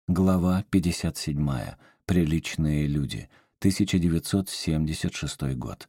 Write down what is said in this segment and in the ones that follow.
Глава 57. Приличные люди. 1976 год.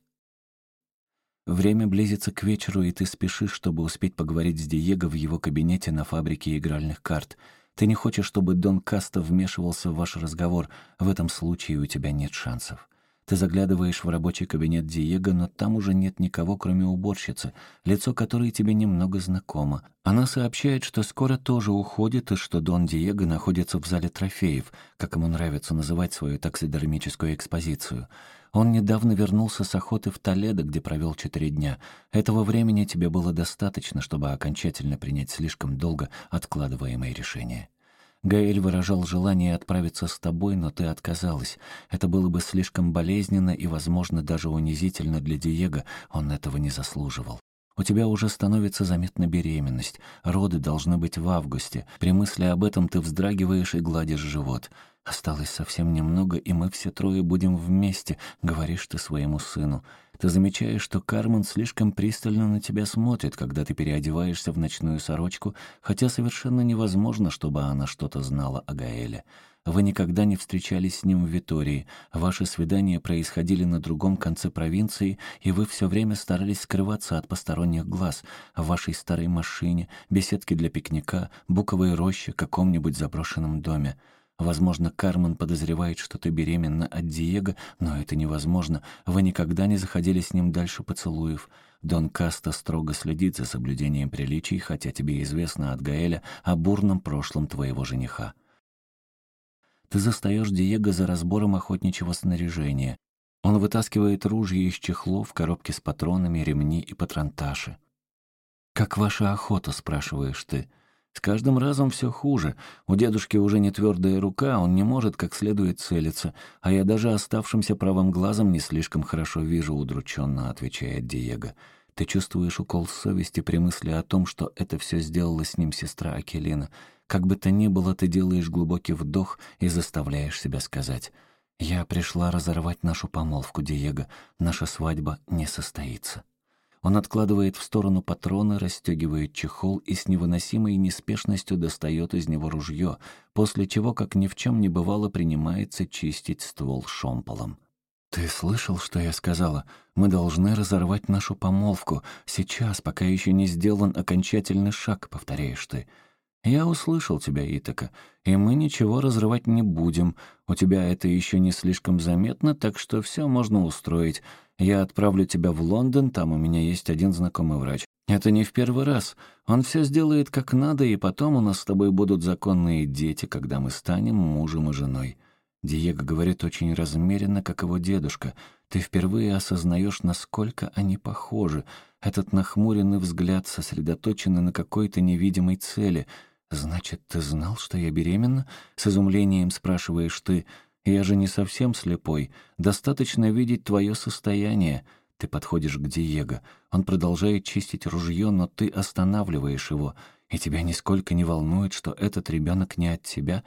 Время близится к вечеру, и ты спешишь, чтобы успеть поговорить с Диего в его кабинете на фабрике игральных карт. Ты не хочешь, чтобы Дон Каста вмешивался в ваш разговор. В этом случае у тебя нет шансов. Ты заглядываешь в рабочий кабинет Диего, но там уже нет никого, кроме уборщицы, лицо которой тебе немного знакомо. Она сообщает, что скоро тоже уходит, и что Дон Диего находится в зале трофеев, как ему нравится называть свою таксидермическую экспозицию. Он недавно вернулся с охоты в Толедо, где провел 4 дня. Этого времени тебе было достаточно, чтобы окончательно принять слишком долго откладываемое решение. Гаэль выражал желание отправиться с тобой, но ты отказалась. Это было бы слишком болезненно и, возможно, даже унизительно для Диего, он этого не заслуживал. У тебя уже становится заметна беременность. Роды должны быть в августе. При мысли об этом ты вздрагиваешь и гладишь живот. «Осталось совсем немного, и мы все трое будем вместе», — говоришь ты своему сыну. Ты замечаешь, что Кармен слишком пристально на тебя смотрит, когда ты переодеваешься в ночную сорочку, хотя совершенно невозможно, чтобы она что-то знала о Гаэле. Вы никогда не встречались с ним в Витории. Ваши свидания происходили на другом конце провинции, и вы все время старались скрываться от посторонних глаз. В вашей старой машине, беседке для пикника, буковой роще, каком-нибудь заброшенном доме. Возможно, Кармен подозревает, что ты беременна от Диего, но это невозможно. Вы никогда не заходили с ним дальше поцелуев. Дон Каста строго следит за соблюдением приличий, хотя тебе известно от Гаэля о бурном прошлом твоего жениха. Ты застаешь Диего за разбором охотничьего снаряжения. Он вытаскивает ружья из чехлов, коробки с патронами, ремни и патронташи. «Как ваша охота?» — спрашиваешь ты. С каждым разом все хуже. У дедушки уже не твердая рука, он не может как следует целиться, а я даже оставшимся правым глазом не слишком хорошо вижу, удрученно отвечает Диего. Ты чувствуешь укол совести при мысли о том, что это все сделала с ним сестра Акелина. Как бы то ни было, ты делаешь глубокий вдох и заставляешь себя сказать: «Я пришла разорвать нашу помолвку, Диего. Наша свадьба не состоится». Он откладывает в сторону патроны, расстегивает чехол и с невыносимой неспешностью достает из него ружье, после чего, как ни в чем не бывало, принимается чистить ствол шомполом. «Ты слышал, что я сказала? Мы должны разорвать нашу помолвку. Сейчас, пока еще не сделан окончательный шаг», — повторяешь ты. «Я услышал тебя, Итака, и мы ничего разрывать не будем. У тебя это еще не слишком заметно, так что все можно устроить. Я отправлю тебя в Лондон, там у меня есть один знакомый врач. Это не в первый раз. Он все сделает как надо, и потом у нас с тобой будут законные дети, когда мы станем мужем и женой». Диего говорит очень размеренно, как его дедушка. Ты впервые осознаешь, насколько они похожи. Этот нахмуренный взгляд, сосредоточенный на какой-то невидимой цели. «Значит, ты знал, что я беременна?» — с изумлением спрашиваешь ты. «Я же не совсем слепой. Достаточно видеть твое состояние». Ты подходишь к Диего. Он продолжает чистить ружье, но ты останавливаешь его. И тебя нисколько не волнует, что этот ребенок не от тебя.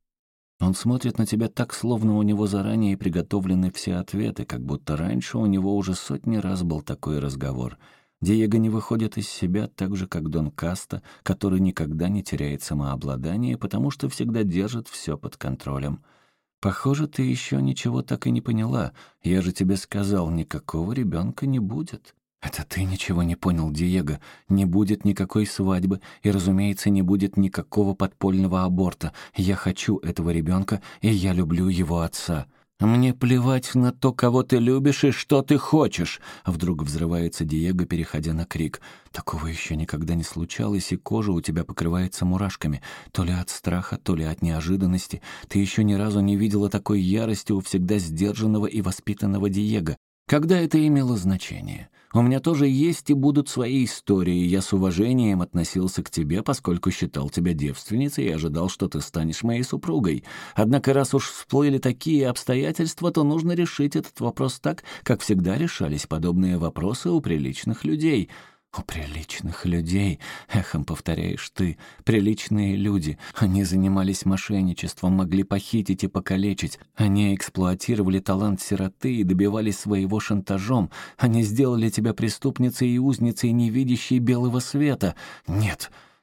Он смотрит на тебя так, словно у него заранее приготовлены все ответы, как будто раньше у него уже сотни раз был такой разговор. Диего не выходит из себя так же, как Дон Каста, который никогда не теряет самообладание, потому что всегда держит все под контролем. «Похоже, ты еще ничего так и не поняла. Я же тебе сказал, никакого ребенка не будет». «Это ты ничего не понял, Диего. Не будет никакой свадьбы, и, разумеется, не будет никакого подпольного аборта. Я хочу этого ребенка, и я люблю его отца». «Мне плевать на то, кого ты любишь и что ты хочешь!» Вдруг взрывается Диего, переходя на крик. Такого еще никогда не случалось, и кожа у тебя покрывается мурашками. То ли от страха, то ли от неожиданности. Ты еще ни разу не видела такой ярости у всегда сдержанного и воспитанного Диего. Когда это имело значение? У меня тоже есть и будут свои истории. Я с уважением относился к тебе, поскольку считал тебя девственницей и ожидал, что ты станешь моей супругой. Однако, раз уж всплыли такие обстоятельства, то нужно решить этот вопрос так, как всегда решались подобные вопросы у приличных людей». «У приличных людей», — эхом повторяешь ты, «приличные люди. Они занимались мошенничеством, могли похитить и покалечить. Они эксплуатировали талант сироты и добивались своего шантажом. Они сделали тебя преступницей и узницей, не видящей белого света. Нет,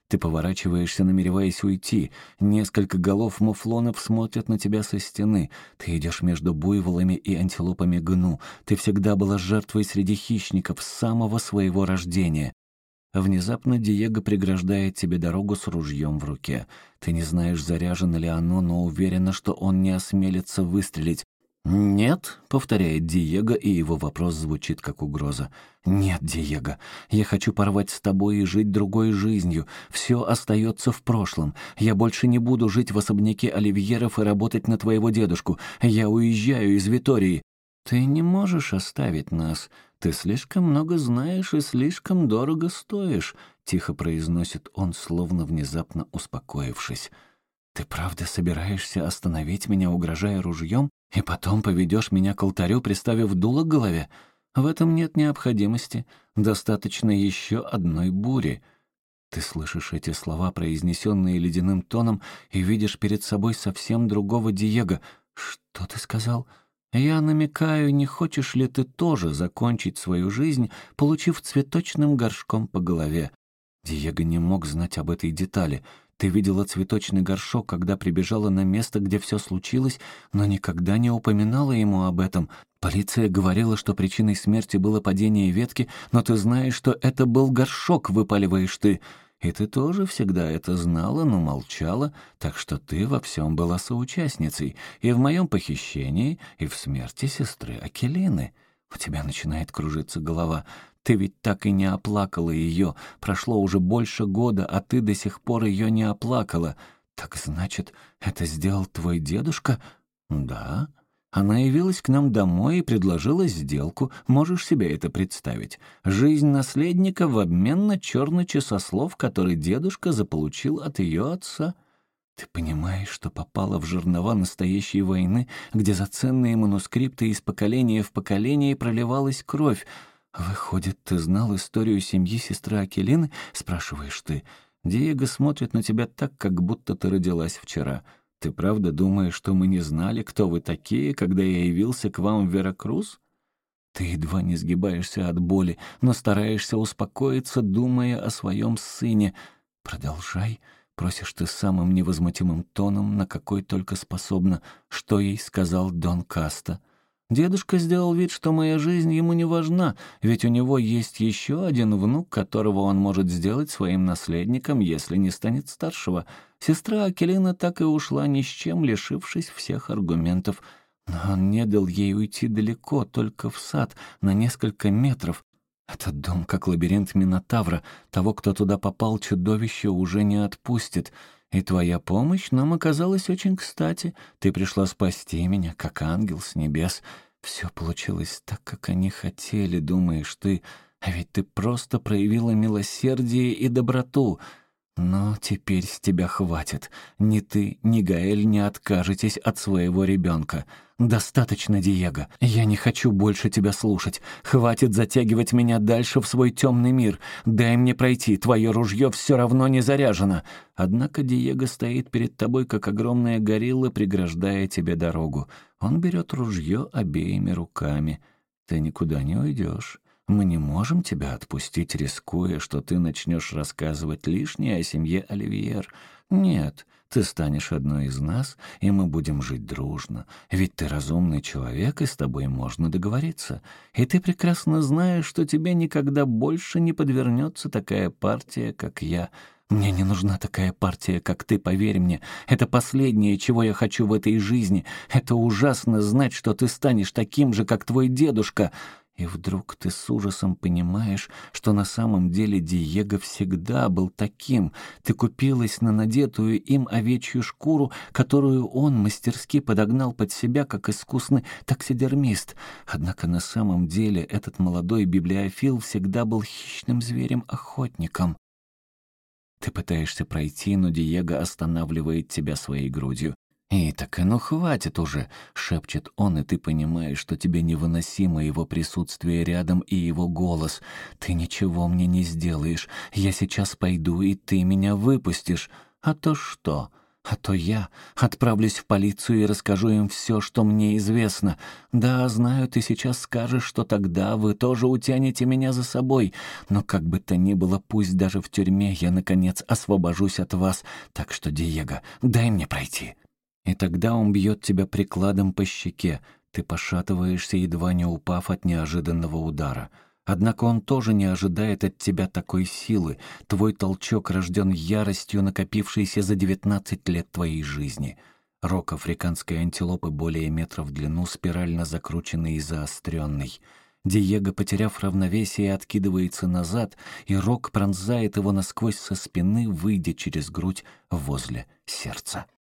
Ты поворачиваешься, намереваясь уйти. Несколько голов муфлонов смотрят на тебя со стены. Ты идешь между буйволами и антилопами гну. Ты всегда была жертвой среди хищников с самого своего рождения. Внезапно Диего преграждает тебе дорогу с ружьем в руке. Ты не знаешь, заряжено ли оно, но уверена, что он не осмелится выстрелить. «Нет», — повторяет Диего, и его вопрос звучит как угроза. «Нет, Диего, я хочу порвать с тобой и жить другой жизнью. Все остается в прошлом. Я больше не буду жить в особняке Оливьеров и работать на твоего дедушку. Я уезжаю из Витории». «Ты не можешь оставить нас. Ты слишком много знаешь и слишком дорого стоишь», — тихо произносит он, словно внезапно успокоившись. «Ты правда собираешься остановить меня, угрожая ружьем, и потом поведешь меня к алтарю, приставив дуло к голове? В этом нет необходимости. Достаточно еще одной бури». Ты слышишь эти слова, произнесенные ледяным тоном, и видишь перед собой совсем другого Диего. «Что ты сказал?» «Я намекаю, не хочешь ли ты тоже закончить свою жизнь, получив цветочным горшком по голове?» Диего не мог знать об этой детали. Ты видела цветочный горшок, когда прибежала на место, где все случилось, но никогда не упоминала ему об этом. Полиция говорила, что причиной смерти было падение ветки, но ты знаешь, что это был горшок, выпаливаешь ты. И ты тоже всегда это знала, но молчала, так что ты во всем была соучастницей, и в моем похищении, и в смерти сестры Акелины. У тебя начинает кружиться голова. Ты ведь так и не оплакала ее. Прошло уже больше года, а ты до сих пор ее не оплакала. Так значит, это сделал твой дедушка? Да. Она явилась к нам домой и предложила сделку. Можешь себе это представить? Жизнь наследника в обмен на черный часослов, который дедушка заполучил от ее отца. Ты понимаешь, что попала в жернова настоящей войны, где за ценные манускрипты из поколения в поколение проливалась кровь. «Выходит, ты знал историю семьи сестры Акелины?» — спрашиваешь ты. Диего смотрит на тебя так, как будто ты родилась вчера. Ты правда думаешь, что мы не знали, кто вы такие, когда я явился к вам в Веракрус? Ты едва не сгибаешься от боли, но стараешься успокоиться, думая о своем сыне. «Продолжай», — просишь ты самым невозмутимым тоном, на какой только способна. Что ей сказал Дон Каста? Дедушка сделал вид, что моя жизнь ему не важна, ведь у него есть еще один внук, которого он может сделать своим наследником, если не станет старшего. Сестра Акелина так и ушла ни с чем, лишившись всех аргументов. Но он не дал ей уйти далеко, только в сад, на несколько метров. Этот дом как лабиринт Минотавра. Того, кто туда попал, чудовище уже не отпустит. И твоя помощь нам оказалась очень кстати. Ты пришла спасти меня, как ангел с небес. Все получилось так, как они хотели, думаешь ты. А ведь ты просто проявила милосердие и доброту. Но теперь с тебя хватит. Ни ты, ни Гаэль не откажетесь от своего ребенка. Достаточно, Диего. Я не хочу больше тебя слушать. Хватит затягивать меня дальше в свой темный мир. Дай мне пройти, твое ружье все равно не заряжено. Однако Диего стоит перед тобой, как огромная горилла, преграждая тебе дорогу. Он берет ружье обеими руками. Ты никуда не уйдешь. Мы не можем тебя отпустить, рискуя, что ты начнешь рассказывать лишнее о семье Оливьер. Нет, ты станешь одной из нас, и мы будем жить дружно. Ведь ты разумный человек, и с тобой можно договориться. И ты прекрасно знаешь, что тебе никогда больше не подвернется такая партия, как я. Мне не нужна такая партия, как ты, поверь мне. Это последнее, чего я хочу в этой жизни. Это ужасно знать, что ты станешь таким же, как твой дедушка». И вдруг ты с ужасом понимаешь, что на самом деле Диего всегда был таким. Ты купилась на надетую им овечью шкуру, которую он мастерски подогнал под себя, как искусный таксидермист. Однако на самом деле этот молодой библиофил всегда был хищным зверем-охотником. Ты пытаешься пройти, но Диего останавливает тебя своей грудью. «И так и ну хватит уже», — шепчет он, и ты понимаешь, что тебе невыносимо его присутствие рядом и его голос. «Ты ничего мне не сделаешь. Я сейчас пойду, и ты меня выпустишь. А то что? А то я отправлюсь в полицию и расскажу им все, что мне известно. Да, знаю, ты сейчас скажешь, что тогда вы тоже утянете меня за собой. Но как бы то ни было, пусть даже в тюрьме я, наконец, освобожусь от вас. Так что, Диего, дай мне пройти». И тогда он бьет тебя прикладом по щеке. Ты пошатываешься, едва не упав от неожиданного удара. Однако он тоже не ожидает от тебя такой силы. Твой толчок рожден яростью, накопившейся за 19 лет твоей жизни. Рог африканской антилопы более метра в длину, спирально закрученный и заостренный. Диего, потеряв равновесие, откидывается назад, и рог пронзает его насквозь со спины, выйдя через грудь возле сердца.